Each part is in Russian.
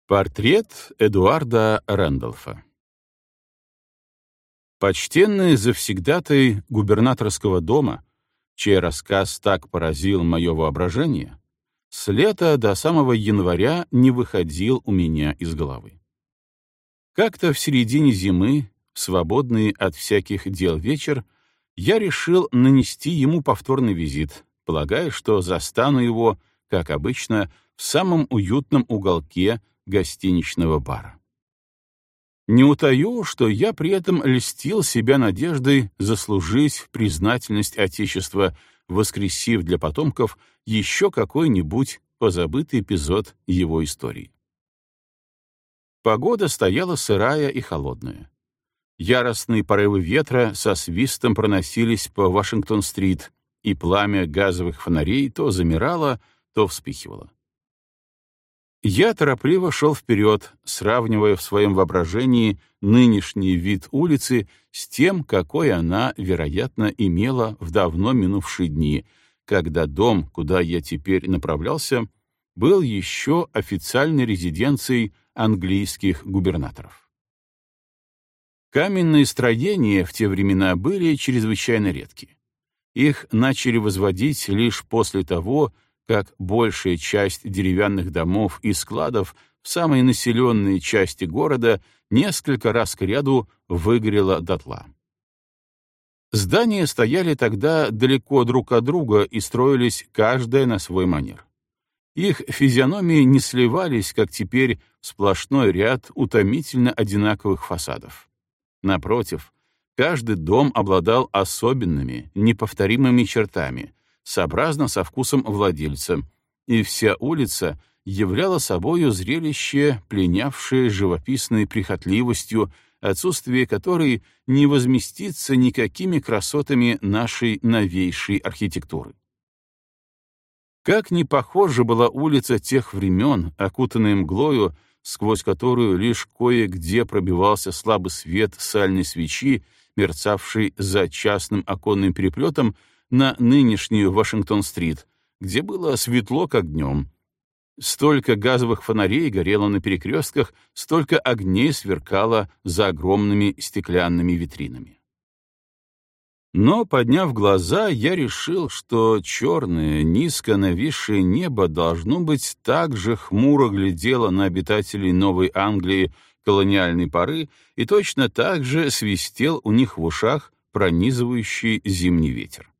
Портрет Эдуарда Рэндолфа. Почтенный завсегдатай губернаторского дома, чей рассказ так поразил мое воображение, с лета до самого января не выходил у меня из головы. Как-то в середине зимы, свободный от всяких дел вечер, я решил нанести ему повторный визит, полагая, что застану его, как обычно, в самом уютном уголке гостиничного бара. Не утаю, что я при этом льстил себя надеждой заслужить признательность Отечества, воскресив для потомков еще какой-нибудь позабытый эпизод его истории. Погода стояла сырая и холодная. Яростные порывы ветра со свистом проносились по Вашингтон-стрит, и пламя газовых фонарей то замирало, то вспыхивало. Я торопливо шел вперед, сравнивая в своем воображении нынешний вид улицы с тем, какой она, вероятно, имела в давно минувшие дни, когда дом, куда я теперь направлялся, был еще официальной резиденцией английских губернаторов. Каменные строения в те времена были чрезвычайно редки. Их начали возводить лишь после того, как большая часть деревянных домов и складов в самой населенной части города несколько раз кряду выгорела дотла. Здания стояли тогда далеко друг от друга и строились каждое на свой манер. Их физиономии не сливались, как теперь, в сплошной ряд утомительно одинаковых фасадов. Напротив, каждый дом обладал особенными, неповторимыми чертами, сообразно со вкусом владельца, и вся улица являла собою зрелище, пленявшее живописной прихотливостью, отсутствие которой не возместится никакими красотами нашей новейшей архитектуры. Как не похожа была улица тех времен, окутанная мглою, сквозь которую лишь кое-где пробивался слабый свет сальной свечи, мерцавший за частным оконным переплетом, на нынешнюю Вашингтон-стрит, где было светло, как днем. Столько газовых фонарей горело на перекрестках, столько огней сверкало за огромными стеклянными витринами. Но, подняв глаза, я решил, что черное, низко нависшее небо должно быть так же хмуро глядело на обитателей Новой Англии колониальной поры и точно так же свистел у них в ушах пронизывающий зимний ветер.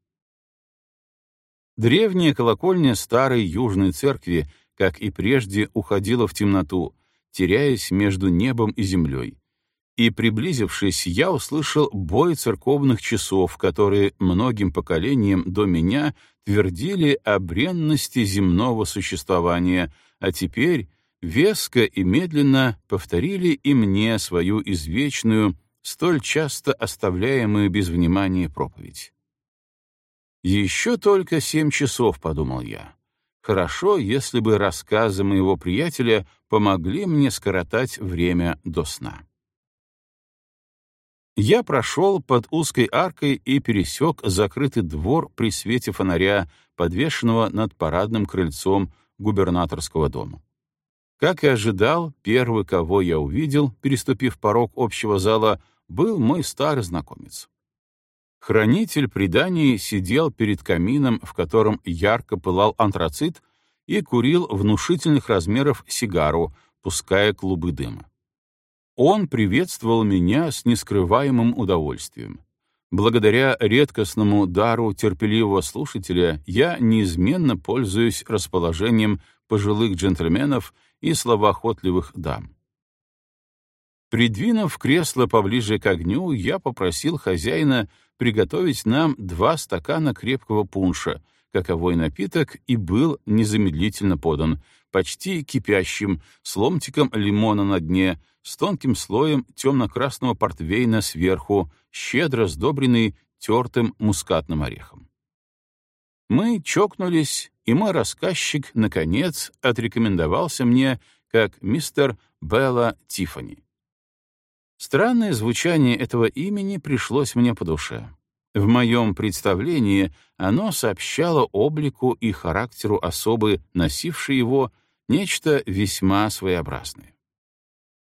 Древняя колокольня старой Южной церкви, как и прежде, уходила в темноту, теряясь между небом и землей. И, приблизившись, я услышал бой церковных часов, которые многим поколениям до меня твердили о бренности земного существования, а теперь веско и медленно повторили и мне свою извечную, столь часто оставляемую без внимания проповедь. «Еще только 7 часов», — подумал я. «Хорошо, если бы рассказы моего приятеля помогли мне скоротать время до сна». Я прошел под узкой аркой и пересек закрытый двор при свете фонаря, подвешенного над парадным крыльцом губернаторского дома. Как и ожидал, первый, кого я увидел, переступив порог общего зала, был мой старый знакомец. Хранитель преданий сидел перед камином, в котором ярко пылал антрацит, и курил внушительных размеров сигару, пуская клубы дыма. Он приветствовал меня с нескрываемым удовольствием. Благодаря редкостному дару терпеливого слушателя я неизменно пользуюсь расположением пожилых джентльменов и словоохотливых дам. Придвинув кресло поближе к огню, я попросил хозяина приготовить нам 2 стакана крепкого пунша, каковой напиток и был незамедлительно подан, почти кипящим, с ломтиком лимона на дне, с тонким слоем темно-красного портвейна сверху, щедро сдобренный тертым мускатным орехом. Мы чокнулись, и мой рассказчик, наконец, отрекомендовался мне как мистер Белла Тиффани. Странное звучание этого имени пришлось мне по душе. В моем представлении оно сообщало облику и характеру особы, носившей его, нечто весьма своеобразное.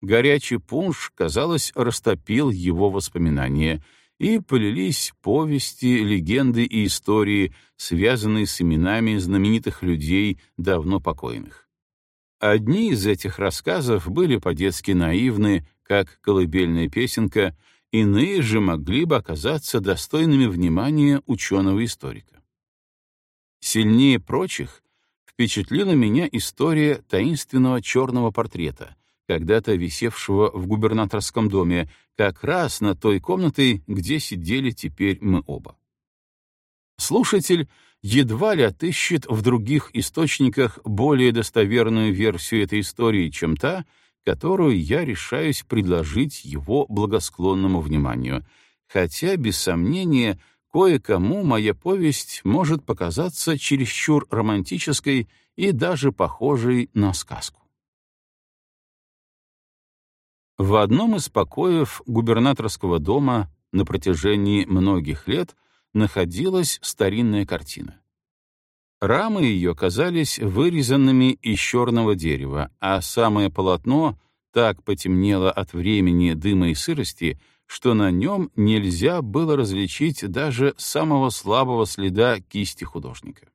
Горячий пунш, казалось, растопил его воспоминания, и полились повести, легенды и истории, связанные с именами знаменитых людей, давно покойных. Одни из этих рассказов были по-детски наивны, как колыбельная песенка, иные же могли бы оказаться достойными внимания ученого-историка. Сильнее прочих впечатлила меня история таинственного черного портрета, когда-то висевшего в губернаторском доме, как раз над той комнатой, где сидели теперь мы оба. Слушатель едва ли отыщет в других источниках более достоверную версию этой истории, чем та, которую я решаюсь предложить его благосклонному вниманию, хотя, без сомнения, кое-кому моя повесть может показаться чересчур романтической и даже похожей на сказку. В одном из покоев губернаторского дома на протяжении многих лет находилась старинная картина. Рамы ее казались вырезанными из черного дерева, а самое полотно так потемнело от времени, дыма и сырости, что на нем нельзя было различить даже самого слабого следа кисти художника.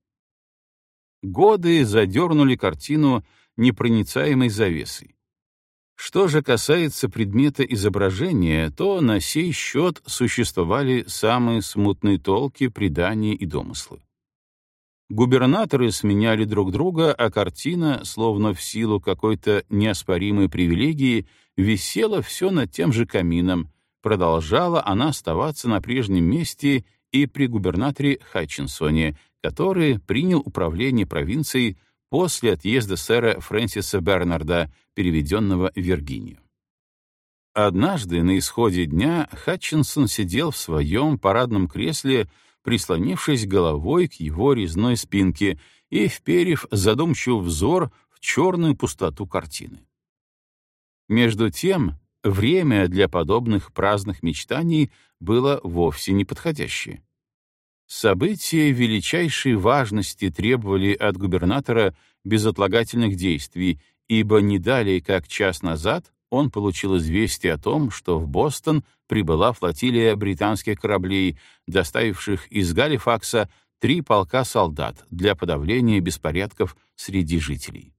Годы задернули картину непроницаемой завесой. Что же касается предмета изображения, то на сей счет существовали самые смутные толки, предания и домыслы. Губернаторы сменяли друг друга, а картина, словно в силу какой-то неоспоримой привилегии, висела все над тем же камином, продолжала она оставаться на прежнем месте и при губернаторе Хатчинсоне, который принял управление провинцией после отъезда сэра Фрэнсиса Бернарда, переведенного в Виргинию. Однажды на исходе дня Хатчинсон сидел в своем парадном кресле, прислонившись головой к его резной спинке и вперев задумчивый взор в черную пустоту картины. Между тем, время для подобных праздных мечтаний было вовсе неподходящее. События величайшей важности требовали от губернатора безотлагательных действий, ибо не далее, как час назад, он получил известие о том, что в Бостон прибыла флотилия британских кораблей, доставивших из Галифакса 3 полка солдат для подавления беспорядков среди жителей.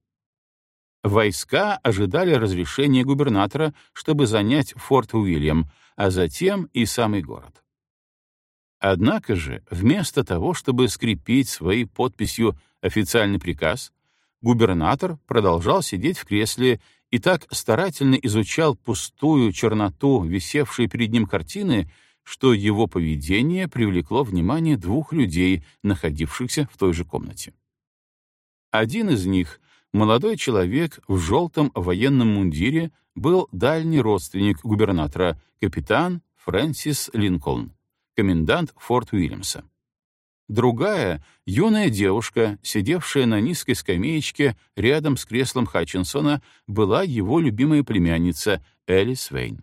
Войска ожидали разрешения губернатора, чтобы занять Форт Уильям, а затем и самый город. Однако же, вместо того, чтобы скрепить своей подписью официальный приказ, губернатор продолжал сидеть в кресле и так старательно изучал пустую черноту, висевшей перед ним картины, что его поведение привлекло внимание 2 людей, находившихся в той же комнате. Один из них, молодой человек в желтом военном мундире, был дальний родственник губернатора, капитан Фрэнсис Линкольн, комендант Форт Уильямса. Другая — юная девушка, сидевшая на низкой скамеечке рядом с креслом Хатчинсона, была его любимая племянница Элис Вейн.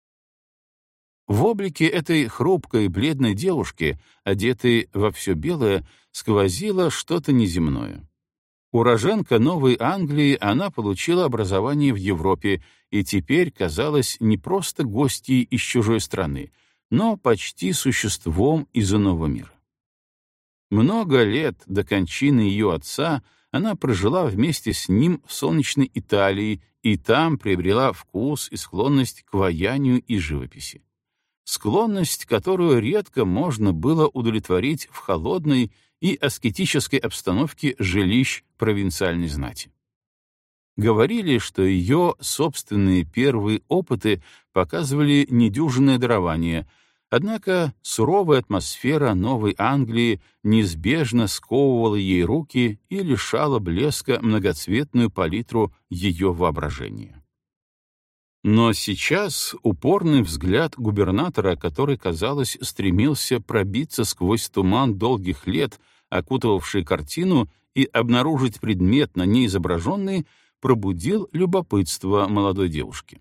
В облике этой хрупкой, бледной девушки, одетой во все белое, сквозило что-то неземное. Уроженка Новой Англии, она получила образование в Европе и теперь казалась не просто гостьей из чужой страны, но почти существом из иного мира. Много лет до кончины ее отца она прожила вместе с ним в солнечной Италии и там приобрела вкус и склонность к ваянию и живописи. Склонность, которую редко можно было удовлетворить в холодной и аскетической обстановке жилищ провинциальной знати. Говорили, что ее собственные первые опыты показывали недюжинное дарование, однако суровая атмосфера Новой Англии неизбежно сковывала ей руки и лишала блеска многоцветную палитру ее воображения. Но сейчас упорный взгляд губернатора, который, казалось, стремился пробиться сквозь туман долгих лет, окутывавший картину, и обнаружить предмет, на ней изображенный, пробудил любопытство молодой девушки.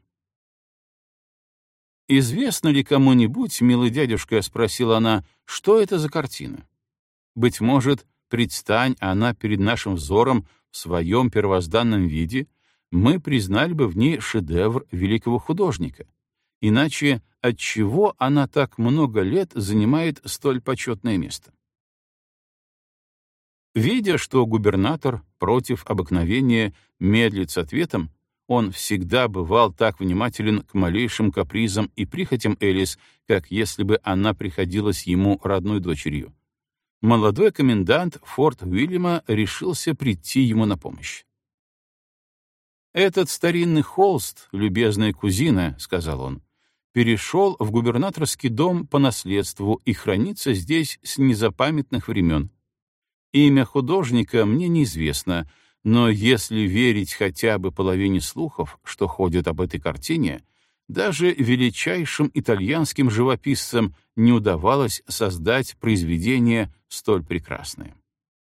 «Известно ли кому-нибудь, милый дядюшка, — спросила она, — что это за картина? Быть может, предстань она перед нашим взором в своем первозданном виде, мы признали бы в ней шедевр великого художника. Иначе отчего она так много лет занимает столь почетное место? Видя, что губернатор против обыкновения медлит с ответом, он всегда бывал так внимателен к малейшим капризам и прихотям Элис, как если бы она приходилась ему родной дочерью. Молодой комендант Форт Уильяма решился прийти ему на помощь. «Этот старинный холст, любезная кузина, — сказал он, — перешел в губернаторский дом по наследству и хранится здесь с незапамятных времен. Имя художника мне неизвестно, но если верить хотя бы половине слухов, что ходят об этой картине, даже величайшим итальянским живописцам не удавалось создать произведение столь прекрасное».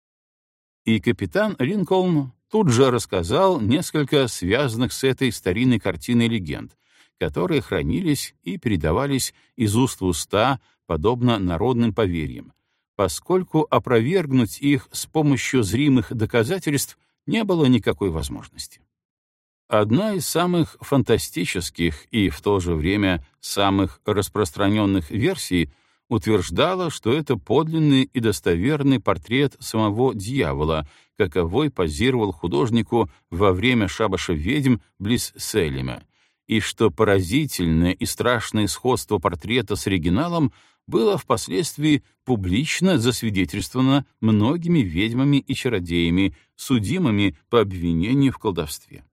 И капитан Линкольн тут же рассказал несколько связанных с этой старинной картиной легенд, которые хранились и передавались из уст в уста, подобно народным поверьям, поскольку опровергнуть их с помощью зримых доказательств не было никакой возможности. Одна из самых фантастических и в то же время самых распространенных версий утверждала, что это подлинный и достоверный портрет самого дьявола, каковой позировал художнику во время шабаша ведьм близ Селима, и что поразительное и страшное сходство портрета с оригиналом было впоследствии публично засвидетельствовано многими ведьмами и чародеями, судимыми по обвинению в колдовстве.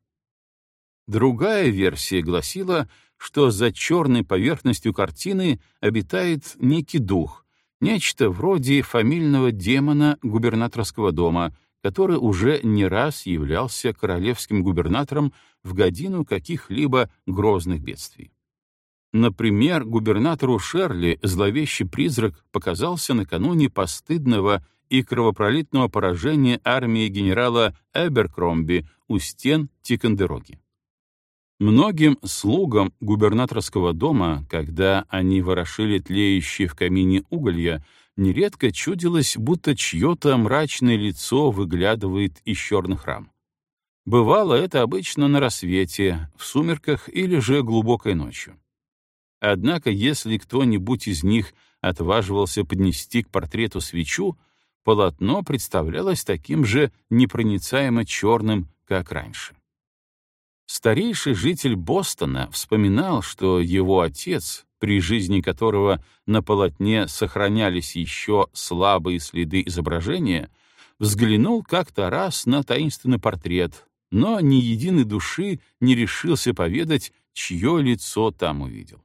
Другая версия гласила, что за черной поверхностью картины обитает некий дух, нечто вроде фамильного демона губернаторского дома, который уже не раз являлся королевским губернатором в годину каких-либо грозных бедствий. Например, губернатору Шерли зловещий призрак показался накануне постыдного и кровопролитного поражения армии генерала Эберкромби у стен Тикондероги. Многим слугам губернаторского дома, когда они ворошили тлеющие в камине уголья, нередко чудилось, будто чье-то мрачное лицо выглядывает из черных рам. Бывало это обычно на рассвете, в сумерках или же глубокой ночью. Однако, если кто-нибудь из них отваживался поднести к портрету свечу, полотно представлялось таким же непроницаемо черным, как раньше. Старейший житель Бостона вспоминал, что его отец, при жизни которого на полотне сохранялись еще слабые следы изображения, взглянул как-то раз на таинственный портрет, но ни единой души не решился поведать, чье лицо там увидел.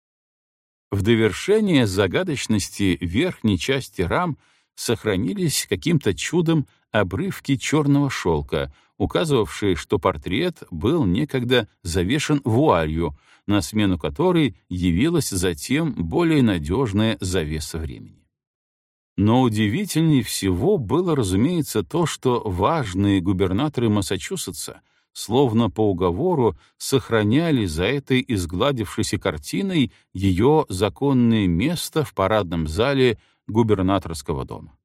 В довершение загадочности верхней части рам сохранились каким-то чудом обрывки черного шелка, указывавшие, что портрет был некогда завешен вуалью, на смену которой явилась затем более надежная завеса времени. Но удивительнее всего было, разумеется, то, что важные губернаторы Массачусетса, словно по уговору, сохраняли за этой изгладившейся картиной ее законное место в парадном зале губернаторского дома.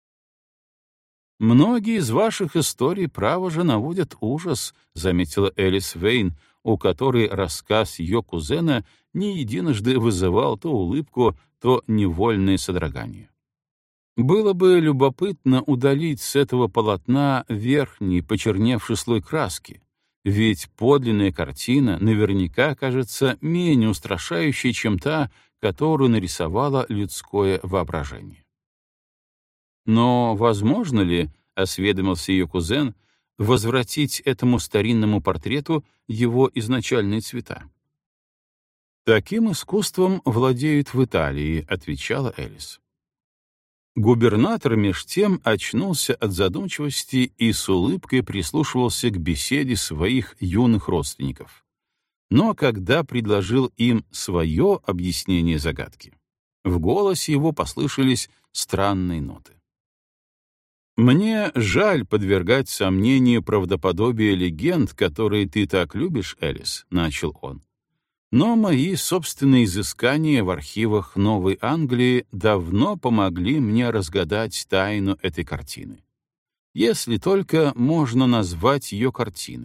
«Многие из ваших историй, право же, наводят ужас», — заметила Элис Вейн, у которой рассказ ее кузена не единожды вызывал то улыбку, то невольное содрогание. Было бы любопытно удалить с этого полотна верхний почерневший слой краски, ведь подлинная картина наверняка кажется менее устрашающей, чем та, которую нарисовало людское воображение. Но возможно ли, — осведомился ее кузен, — возвратить этому старинному портрету его изначальные цвета? «Таким искусством владеют в Италии», — отвечала Элис. Губернатор меж тем очнулся от задумчивости и с улыбкой прислушивался к беседе своих юных родственников. Но когда предложил им свое объяснение загадки, в голосе его послышались странные ноты. «Мне жаль подвергать сомнению правдоподобие легенд, которые ты так любишь, Элис», — начал он. «Но мои собственные изыскания в архивах Новой Англии давно помогли мне разгадать тайну этой картины. Если только можно назвать ее картиной,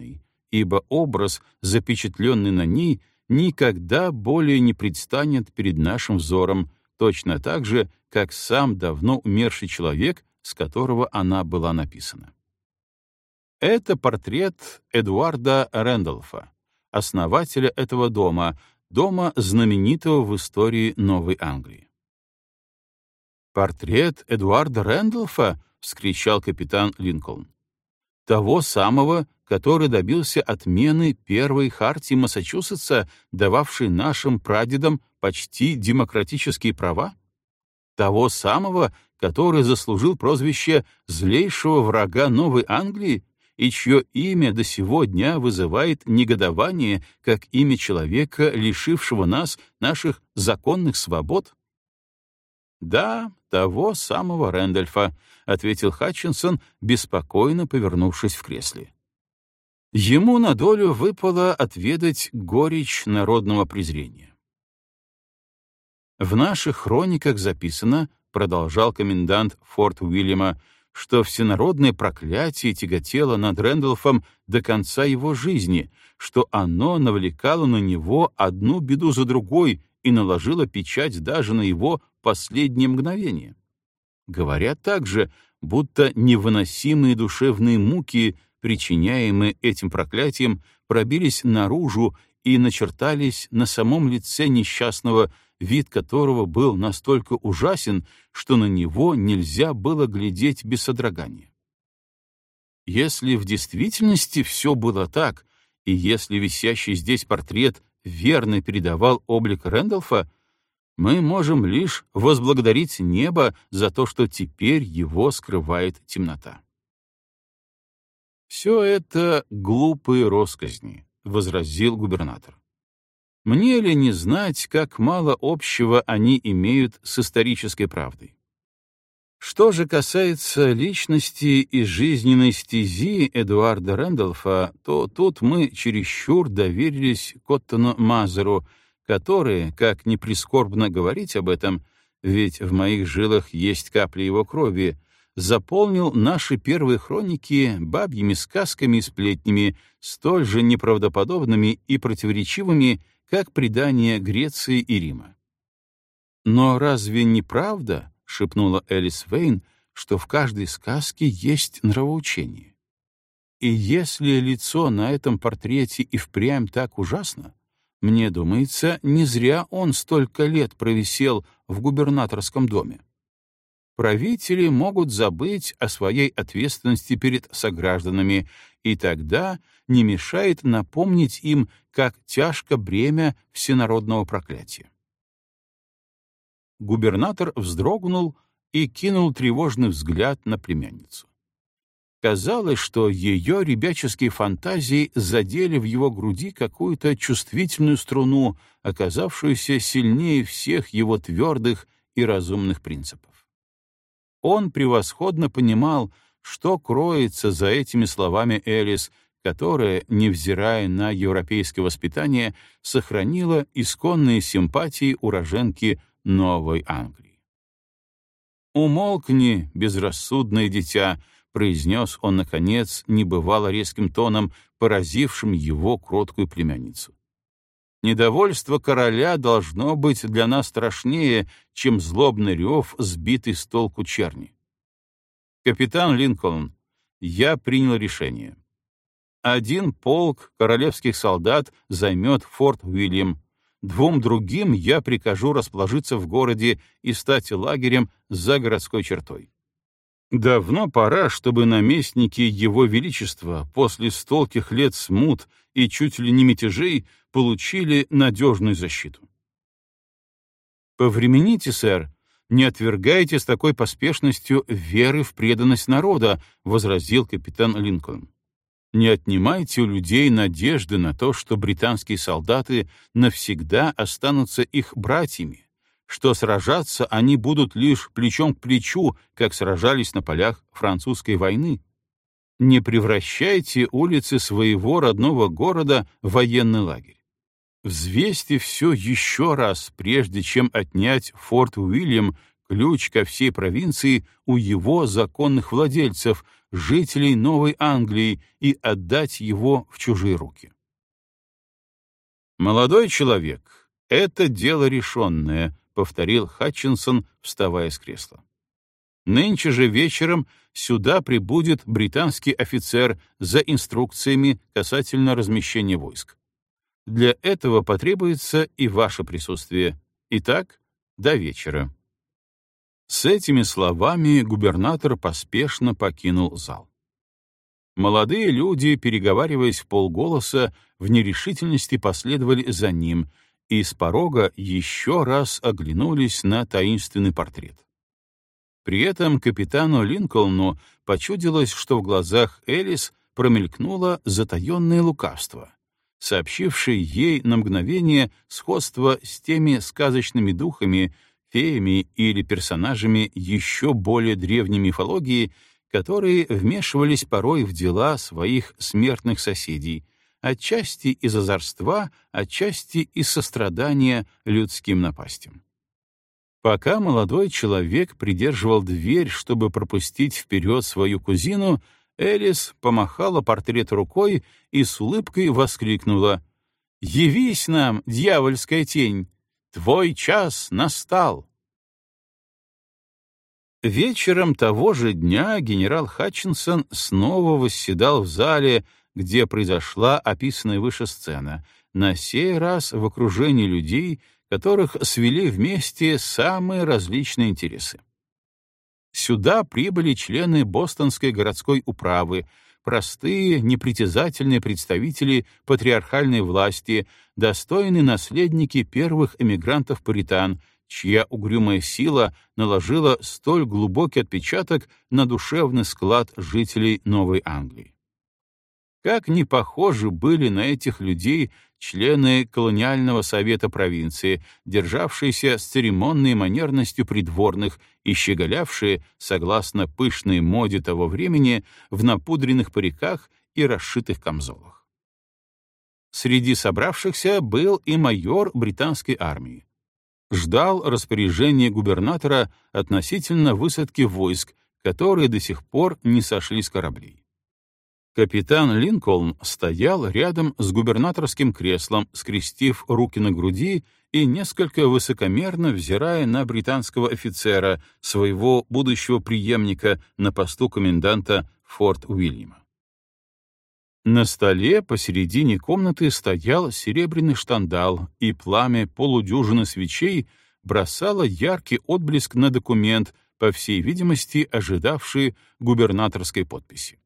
ибо образ, запечатленный на ней, никогда более не предстанет перед нашим взором, точно так же, как сам давно умерший человек, с которого она была написана. Это портрет Эдуарда Рэндолфа, основателя этого дома, дома знаменитого в истории Новой Англии. «Портрет Эдуарда Рэндолфа?» — вскричал капитан Линкольн. «Того самого, который добился отмены первой хартии Массачусетса, дававшей нашим прадедам почти демократические права? Того самого, который заслужил прозвище злейшего врага Новой Англии и чье имя до сего дня вызывает негодование, как имя человека, лишившего нас наших законных свобод?» «Да, того самого Рэндольфа», — ответил Хатчинсон, беспокойно повернувшись в кресле. Ему на долю выпало отведать горечь народного презрения. «В наших хрониках записано, — продолжал комендант Форт Уильяма, — что всенародное проклятие тяготело над Рэндолфом до конца его жизни, что оно навлекало на него одну беду за другой и наложило печать даже на его последние мгновения. Говорят также, будто невыносимые душевные муки, причиняемые этим проклятием, пробились наружу и начертались на самом лице несчастного, вид которого был настолько ужасен, что на него нельзя было глядеть без содрогания. Если в действительности все было так, и если висящий здесь портрет верно передавал облик Рэндолфа, мы можем лишь возблагодарить небо за то, что теперь его скрывает темнота. «Все это глупые россказни», — возразил губернатор. «Мне ли не знать, как мало общего они имеют с исторической правдой? Что же касается личности и жизненной стези Эдуарда Рэндолфа, то тут мы чересчур доверились Коттону Мазеру, который, как ни прискорбно говорить об этом, ведь в моих жилах есть капли его крови, заполнил наши первые хроники бабьими сказками и сплетнями, столь же неправдоподобными и противоречивыми, как предания Греции и Рима. «Но разве не правда, — шепнула Элис Вейн, — что в каждой сказке есть нравоучение? И если лицо на этом портрете и впрямь так ужасно, мне думается, не зря он столько лет провисел в губернаторском доме. Правители могут забыть о своей ответственности перед согражданами, и тогда не мешает напомнить им, как тяжко бремя всенародного проклятия». Губернатор вздрогнул и кинул тревожный взгляд на племянницу. Казалось, что ее ребяческие фантазии задели в его груди какую-то чувствительную струну, оказавшуюся сильнее всех его твердых и разумных принципов. Он превосходно понимал, что кроется за этими словами Элис, которая, невзирая на европейское воспитание, сохранила исконные симпатии уроженки Новой Англии. «Умолкни, безрассудное дитя», — произнес он, наконец, небывало резким тоном, поразившим его кроткую племянницу. «Недовольство короля должно быть для нас страшнее, чем злобный рев, сбитый с толку черни. Капитан Линкольн, я принял решение. Один полк королевских солдат займет Форт Уильям, 2 другим я прикажу расположиться в городе и стать лагерем за городской чертой. Давно пора, чтобы наместники Его Величества после стольких лет смут и чуть ли не мятежей получили надежную защиту. Повремените, сэр, не отвергайте с такой поспешностью веры в преданность народа, возразил капитан Линкольн. Не отнимайте у людей надежды на то, что британские солдаты навсегда останутся их братьями, что сражаться они будут лишь плечом к плечу, как сражались на полях французской войны. Не превращайте улицы своего родного города в военный лагерь. Взвесьте все еще раз, прежде чем отнять Форт Уильям, ключ ко всей провинции у его законных владельцев, жителей Новой Англии, и отдать его в чужие руки. «Молодой человек, это дело решенное», — повторил Хатчинсон, вставая с кресла. «Нынче же вечером сюда прибудет британский офицер за инструкциями касательно размещения войск. Для этого потребуется и ваше присутствие. Итак, до вечера». С этими словами губернатор поспешно покинул зал. Молодые люди, переговариваясь вполголоса, в нерешительности последовали за ним и с порога еще раз оглянулись на таинственный портрет. При этом капитану Линкольну почудилось, что в глазах Элис промелькнуло затаенное лукавство, сообщившее ей на мгновение сходство с теми сказочными духами, феями или персонажами еще более древней мифологии, которые вмешивались порой в дела своих смертных соседей, отчасти из озорства, отчасти из сострадания людским напастям. Пока молодой человек придерживал дверь, чтобы пропустить вперед свою кузину, Элис помахала портрет рукой и с улыбкой воскликнула: «Явись нам, дьявольская тень! Твой час настал!» Вечером того же дня генерал Хатчинсон снова восседал в зале, где произошла описанная выше сцена, на сей раз в окружении людей, которых свели вместе самые различные интересы. Сюда прибыли члены Бостонской городской управы, простые, непритязательные представители патриархальной власти, достойные наследники первых эмигрантов-пуритан, чья угрюмая сила наложила столь глубокий отпечаток на душевный склад жителей Новой Англии. Как не похожи были на этих людей члены колониального совета провинции, державшиеся с церемонной манерностью придворных и щеголявшие, согласно пышной моде того времени, в напудренных париках и расшитых камзолах. Среди собравшихся был и майор британской армии. Ждал распоряжения губернатора относительно высадки войск, которые до сих пор не сошли с кораблей. Капитан Линкольн стоял рядом с губернаторским креслом, скрестив руки на груди и несколько высокомерно взирая на британского офицера, своего будущего преемника на посту коменданта Форт Уильяма. На столе посередине комнаты стоял серебряный штандал, и пламя полудюжины свечей бросало яркий отблеск на документ, по всей видимости, ожидавший губернаторской подписи.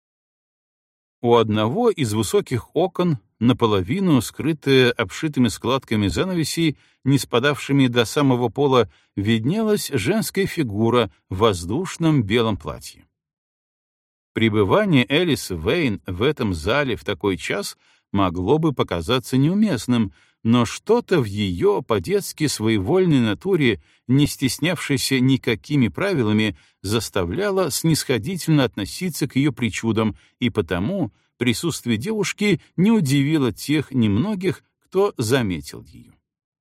У одного из высоких окон, наполовину скрытое обшитыми складками занавесей, не спадавшими до самого пола, виднелась женская фигура в воздушном белом платье. Пребывание Элис Вейн в этом зале в такой час могло бы показаться неуместным, но что-то в ее по-детски своевольной натуре, не стеснявшейся никакими правилами, заставляло снисходительно относиться к ее причудам, и потому присутствие девушки не удивило тех немногих, кто заметил ее.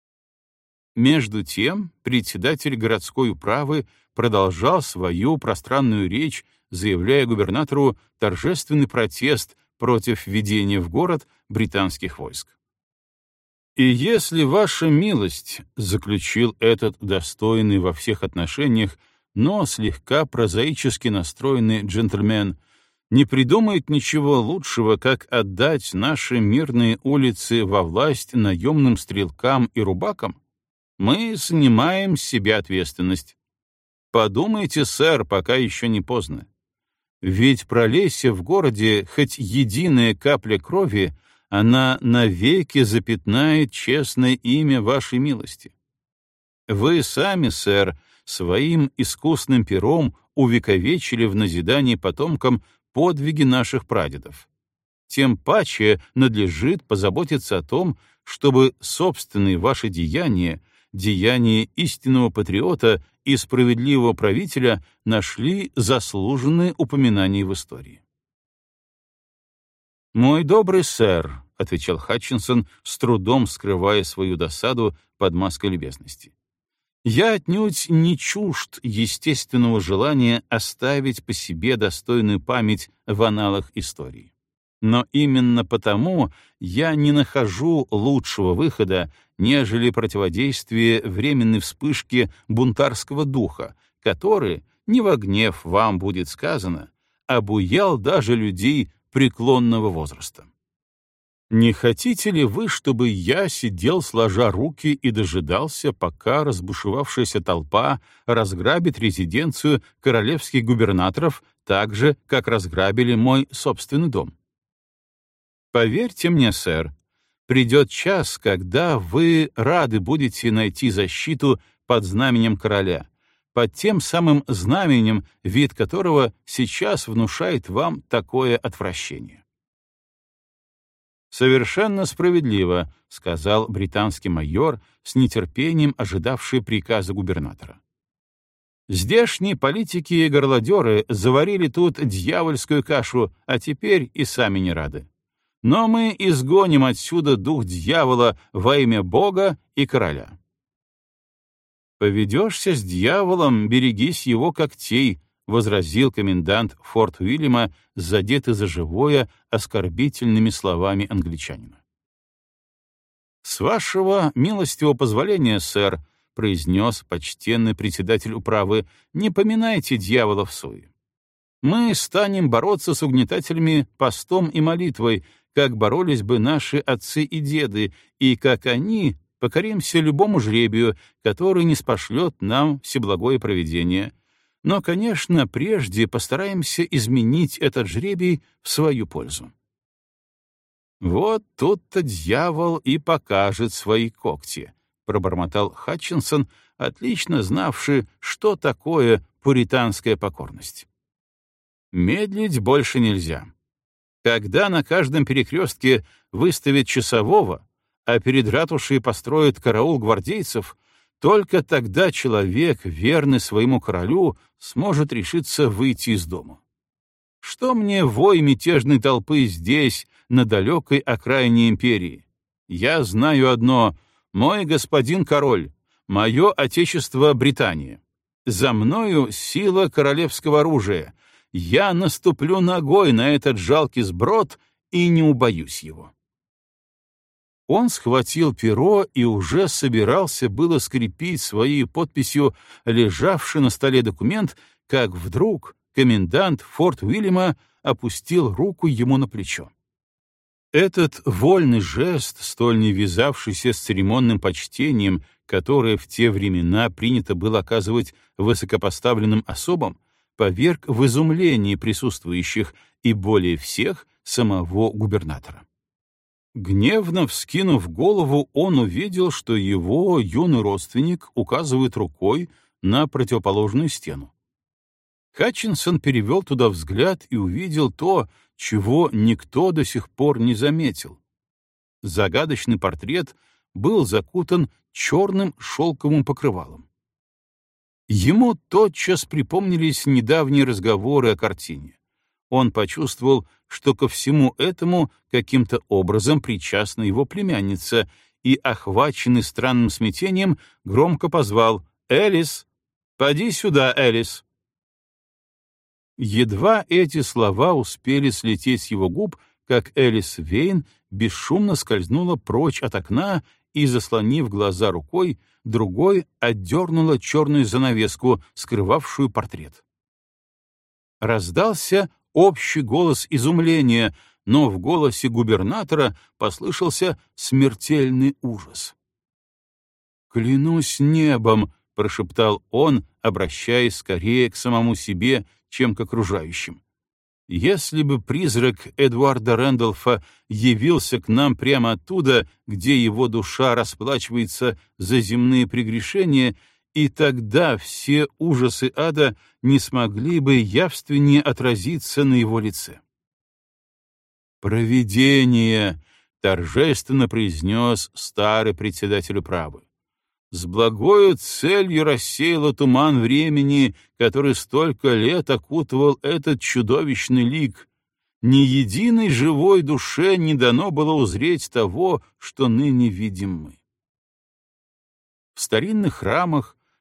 Между тем председатель городской управы продолжал свою пространную речь, заявляя губернатору торжественный протест против введения в город британских войск. «И если ваша милость, — заключил этот достойный во всех отношениях, но слегка прозаически настроенный джентльмен, — не придумает ничего лучшего, как отдать наши мирные улицы во власть наемным стрелкам и рубакам, мы снимаем с себя ответственность. Подумайте, сэр, пока еще не поздно. Ведь пролейся в городе хоть единая капля крови, она навеки запятнает честное имя вашей милости. Вы сами, сэр, своим искусным пером увековечили в назидании потомкам подвиги наших прадедов. Тем паче надлежит позаботиться о том, чтобы собственные ваши деяния, деяния истинного патриота и справедливого правителя, нашли заслуженное упоминание в истории. «Мой добрый сэр», — отвечал Хатчинсон, с трудом скрывая свою досаду под маской любезности, Я отнюдь не чужд естественного желания оставить по себе достойную память в аналах истории. Но именно потому я не нахожу лучшего выхода, нежели противодействие временной вспышке бунтарского духа, который, не во гнев вам будет сказано, обуял даже людей преклонного возраста. Не хотите ли вы, чтобы я сидел сложа руки и дожидался, пока разбушевавшаяся толпа разграбит резиденцию королевских губернаторов так же, как разграбили мой собственный дом? Поверьте мне, сэр, придет час, когда вы рады будете найти защиту под знаменем короля, под тем самым знаменем, вид которого сейчас внушает вам такое отвращение. «Совершенно справедливо», — сказал британский майор, с нетерпением ожидавший приказа губернатора. «Здешние политики и горлодеры заварили тут дьявольскую кашу, а теперь и сами не рады. Но мы изгоним отсюда дух дьявола во имя Бога и короля». «Поведешься с дьяволом, берегись его когтей», — возразил комендант Форт Уильяма, задетый за живое оскорбительными словами англичанина. «С вашего милостивого позволения, сэр», — произнес почтенный председатель управы, — «не поминайте дьявола в суе. Мы станем бороться с угнетателями постом и молитвой, как боролись бы наши отцы и деды, и как они покоримся любому жребию, который ниспошлет нам всеблагое провидение. Но, конечно, прежде постараемся изменить этот жребий в свою пользу». «Вот тут-то дьявол и покажет свои когти», — пробормотал Хатчинсон, отлично знавший, что такое пуританская покорность. «Медлить больше нельзя. Когда на каждом перекрестке выставят часового, а перед ратушей построят караул гвардейцев, только тогда человек, верный своему королю, сможет решиться выйти из дому. Что мне вой мятежной толпы здесь, на далекой окраине империи? Я знаю одно — мой господин король, мое отечество Британия. За мною сила королевского оружия. Я наступлю ногой на этот жалкий сброд и не убоюсь его». Он схватил перо и уже собирался было скрепить своей подписью лежавший на столе документ, как вдруг комендант Форт Уильяма опустил руку ему на плечо. Этот вольный жест, столь не вязавшийся с церемонным почтением, которое в те времена принято было оказывать высокопоставленным особам, поверг в изумление присутствующих и более всех самого губернатора. Гневно вскинув голову, он увидел, что его юный родственник указывает рукой на противоположную стену. Хатчинсон перевел туда взгляд и увидел то, чего никто до сих пор не заметил. Загадочный портрет был закутан черным шелковым покрывалом. Ему тотчас припомнились недавние разговоры о картине. Он почувствовал, что ко всему этому каким-то образом причастна его племянница, и, охваченный странным смятением, громко позвал: «Элис! Поди сюда, Элис!» Едва эти слова успели слететь с его губ, как Элис Вейн бесшумно скользнула прочь от окна и, заслонив глаза рукой, другой отдернула черную занавеску, скрывавшую портрет. Раздался общий голос изумления, но в голосе губернатора послышался смертельный ужас. «Клянусь небом», — прошептал он, обращаясь скорее к самому себе, чем к окружающим. «Если бы призрак Эдуарда Рэндолфа явился к нам прямо оттуда, где его душа расплачивается за земные прегрешения, и тогда все ужасы ада не смогли бы явственнее отразиться на его лице». «Провидение!» — торжественно произнес старый председатель управы. «С благою целью рассеяло туман времени, который столько лет окутывал этот чудовищный лик. Ни единой живой душе не дано было узреть того, что ныне видим мы». В старинных храмах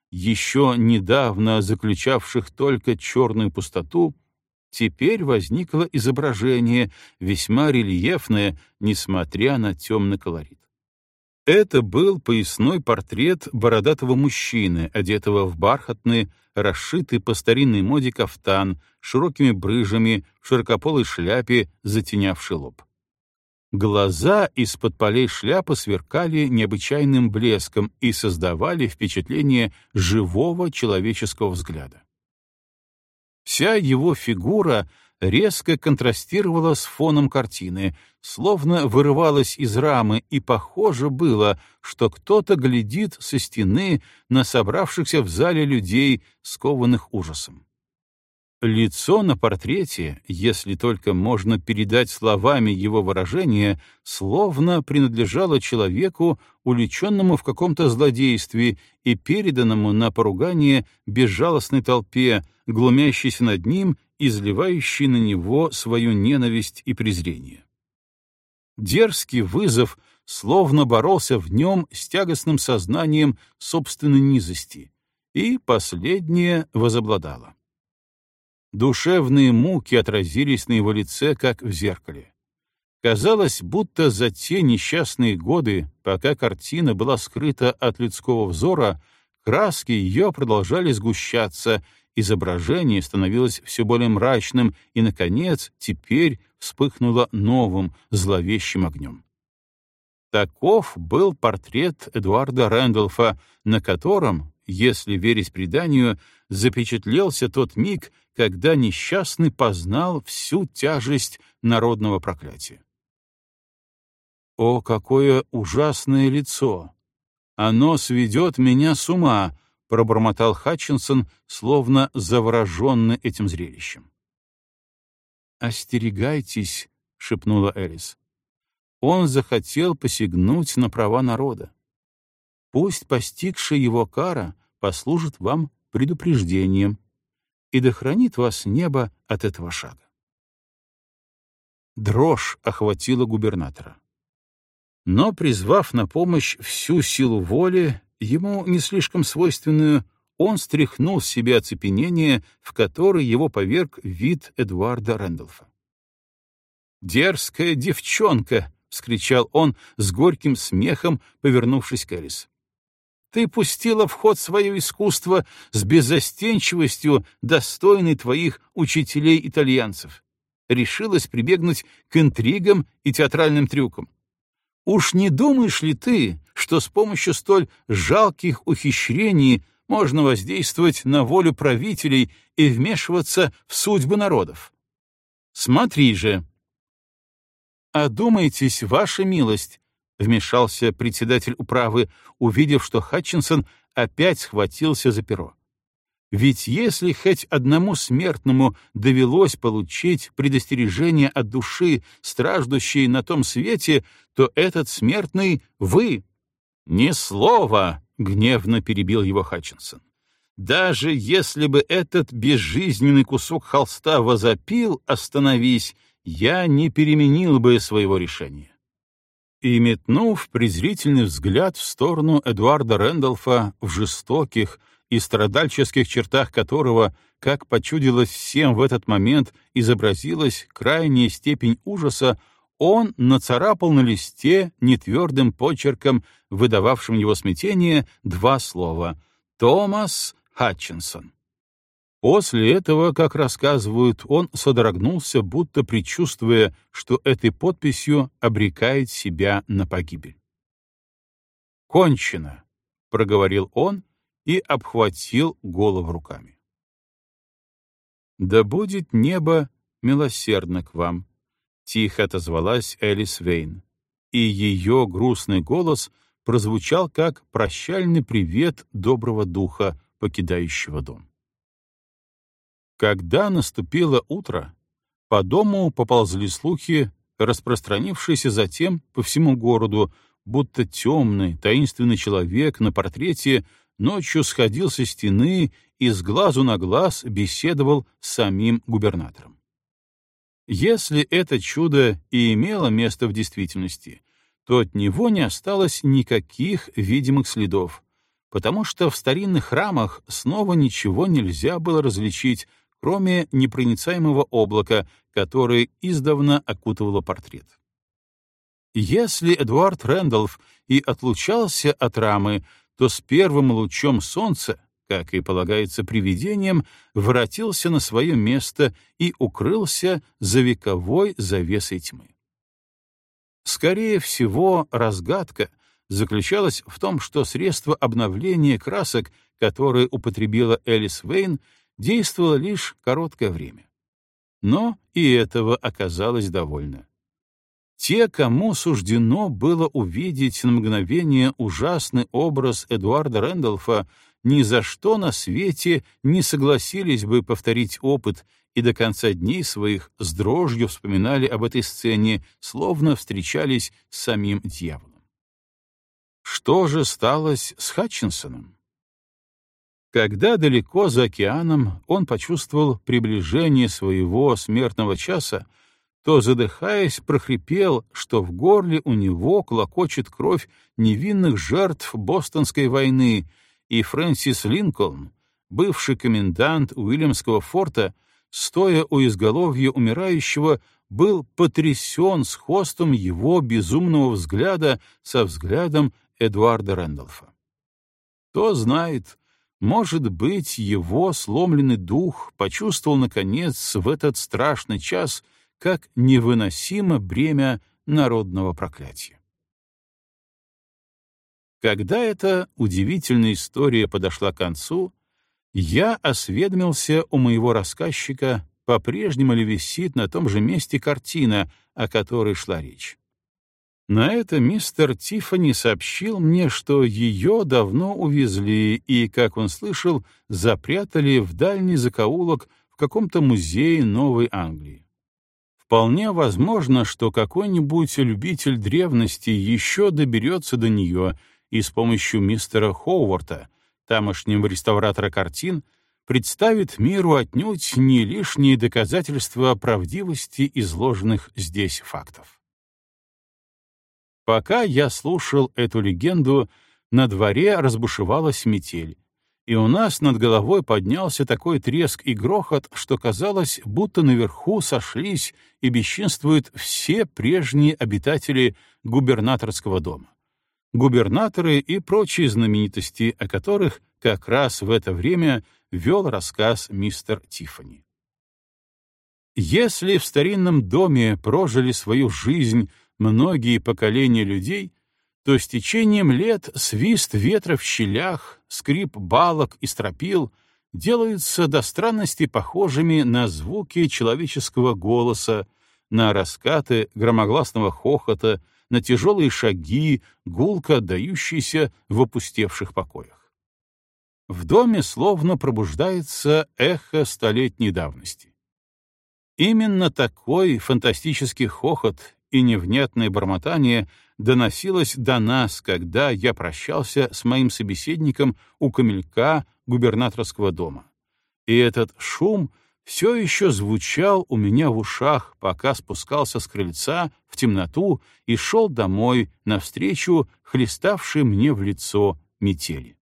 еще недавно заключавших только черную пустоту, теперь возникло изображение, весьма рельефное, несмотря на темный колорит. Это был поясной портрет бородатого мужчины, одетого в бархатный, расшитый по старинной моде кафтан, широкими брыжами, в широкополой шляпе, затенявший лоб. Глаза из-под полей шляпы сверкали необычайным блеском и создавали впечатление живого человеческого взгляда. Вся его фигура резко контрастировала с фоном картины, словно вырывалась из рамы, и похоже было, что кто-то глядит со стены на собравшихся в зале людей, скованных ужасом. Лицо на портрете, если только можно передать словами его выражение, словно принадлежало человеку, уличенному в каком-то злодействе и переданному на поругание безжалостной толпе, глумящейся над ним, изливающей на него свою ненависть и презрение. Дерзкий вызов словно боролся в нем с тягостным сознанием собственной низости, и последнее возобладало. Душевные муки отразились на его лице, как в зеркале. Казалось, будто за те несчастные годы, пока картина была скрыта от людского взора, краски ее продолжали сгущаться, изображение становилось все более мрачным и, наконец, теперь вспыхнуло новым, зловещим огнем. Таков был портрет Эдуарда Рэндольфа, на котором, если верить преданию, запечатлелся тот миг, когда несчастный познал всю тяжесть народного проклятия. О, какое ужасное лицо! Оно сведет меня с ума, — пробормотал Хатчинсон, словно завороженный этим зрелищем. «Остерегайтесь», — шепнула Элис. «Он захотел посягнуть на права народа. Пусть постигшая его кара послужит вам предупреждением, и да хранит вас небо от этого шага». Дрожь охватила губернатора. Но, призвав на помощь всю силу воли, ему не слишком свойственную, он стряхнул с себя оцепенение, в которое его поверг вид Эдуарда Рэндольфа. «Дерзкая девчонка!» — вскричал он с горьким смехом, повернувшись к Элис. «Ты пустила в ход свое искусство с беззастенчивостью, достойной твоих учителей-итальянцев. Решилась прибегнуть к интригам и театральным трюкам. Уж не думаешь ли ты, что с помощью столь жалких ухищрений можно воздействовать на волю правителей и вмешиваться в судьбы народов? Смотри же!» «Одумайтесь, ваша милость», — вмешался председатель управы, увидев, что Хатчинсон опять схватился за перо. «Ведь если хоть одному смертному довелось получить предостережение от души, страждущей на том свете, то этот смертный — вы». «Ни слова!» — гневно перебил его Хатчинсон. «Даже если бы этот безжизненный кусок холста возопил «остановись», я не переменил бы своего решения». И, метнув презрительный взгляд в сторону Эдуарда Рэндольфа, в жестоких и страдальческих чертах которого, как почудилось всем в этот момент, изобразилась крайняя степень ужаса, он нацарапал на листе нетвердым почерком, выдававшим его смятение, два слова «Томас Хатчинсон». После этого, как рассказывают, он содрогнулся, будто предчувствуя, что этой подписью обрекает себя на погибель. «Кончено», — проговорил он и обхватил голову руками. «Да будет небо милосердно к вам», — тихо отозвалась Элис Вейн, и ее грустный голос прозвучал как прощальный привет доброго духа, покидающего дом. Когда наступило утро, по дому поползли слухи, распространившиеся затем по всему городу, будто темный, таинственный человек на портрете ночью сходил со стены и с глазу на глаз беседовал с самим губернатором. Если это чудо и имело место в действительности, то от него не осталось никаких видимых следов, потому что в старинных храмах снова ничего нельзя было различить, кроме непроницаемого облака, которое издавна окутывало портрет. Если Эдуард Рэндольф и отлучался от рамы, то с первым лучом солнца, как и полагается привидением, воротился на свое место и укрылся за вековой завесой тьмы. Скорее всего, разгадка заключалась в том, что средство обновления красок, которое употребила Элис Вейн, действовало лишь короткое время. Но и этого оказалось довольно. Те, кому суждено было увидеть на мгновение ужасный образ Эдуарда Рэндольфа, ни за что на свете не согласились бы повторить опыт и до конца дней своих с дрожью вспоминали об этой сцене, словно встречались с самим дьяволом. Что же сталось с Хатчинсоном? Когда далеко за океаном он почувствовал приближение своего смертного часа, то, задыхаясь, прохрипел, что в горле у него клокочет кровь невинных жертв Бостонской войны, и Фрэнсис Линкольн, бывший комендант Уильямского форта, стоя у изголовья умирающего, был потрясен сходством его безумного взгляда со взглядом Эдуарда Рэндольфа. Кто знает, может быть, его сломленный дух почувствовал, наконец, в этот страшный час, как невыносимо бремя народного проклятия. Когда эта удивительная история подошла к концу, я осведомился у моего рассказчика, по-прежнему ли висит на том же месте картина, о которой шла речь. На это мистер Тиффани сообщил мне, что ее давно увезли и, как он слышал, запрятали в дальний закоулок в каком-то музее Новой Англии. Вполне возможно, что какой-нибудь любитель древности еще доберется до нее и с помощью мистера Ховарта, тамошнего реставратора картин, представит миру отнюдь не лишние доказательства правдивости изложенных здесь фактов. Пока я слушал эту легенду, на дворе разбушевалась метель, и у нас над головой поднялся такой треск и грохот, что казалось, будто наверху сошлись и бесчинствуют все прежние обитатели губернаторского дома. Губернаторы и прочие знаменитости, о которых как раз в это время вел рассказ мистер Тиффани. Если в старинном доме прожили свою жизнь многие поколения людей, то с течением лет свист ветра в щелях, скрип балок и стропил делаются до странности похожими на звуки человеческого голоса, на раскаты громогласного хохота, на тяжелые шаги, гулко отдающиеся в опустевших покоях. В доме словно пробуждается эхо столетней давности. Именно такой фантастический хохот и невнятное бормотание доносилось до нас, когда я прощался с моим собеседником у камелька губернаторского дома. И этот шум все еще звучал у меня в ушах, пока спускался с крыльца в темноту и шел домой навстречу хлеставшей мне в лицо метели.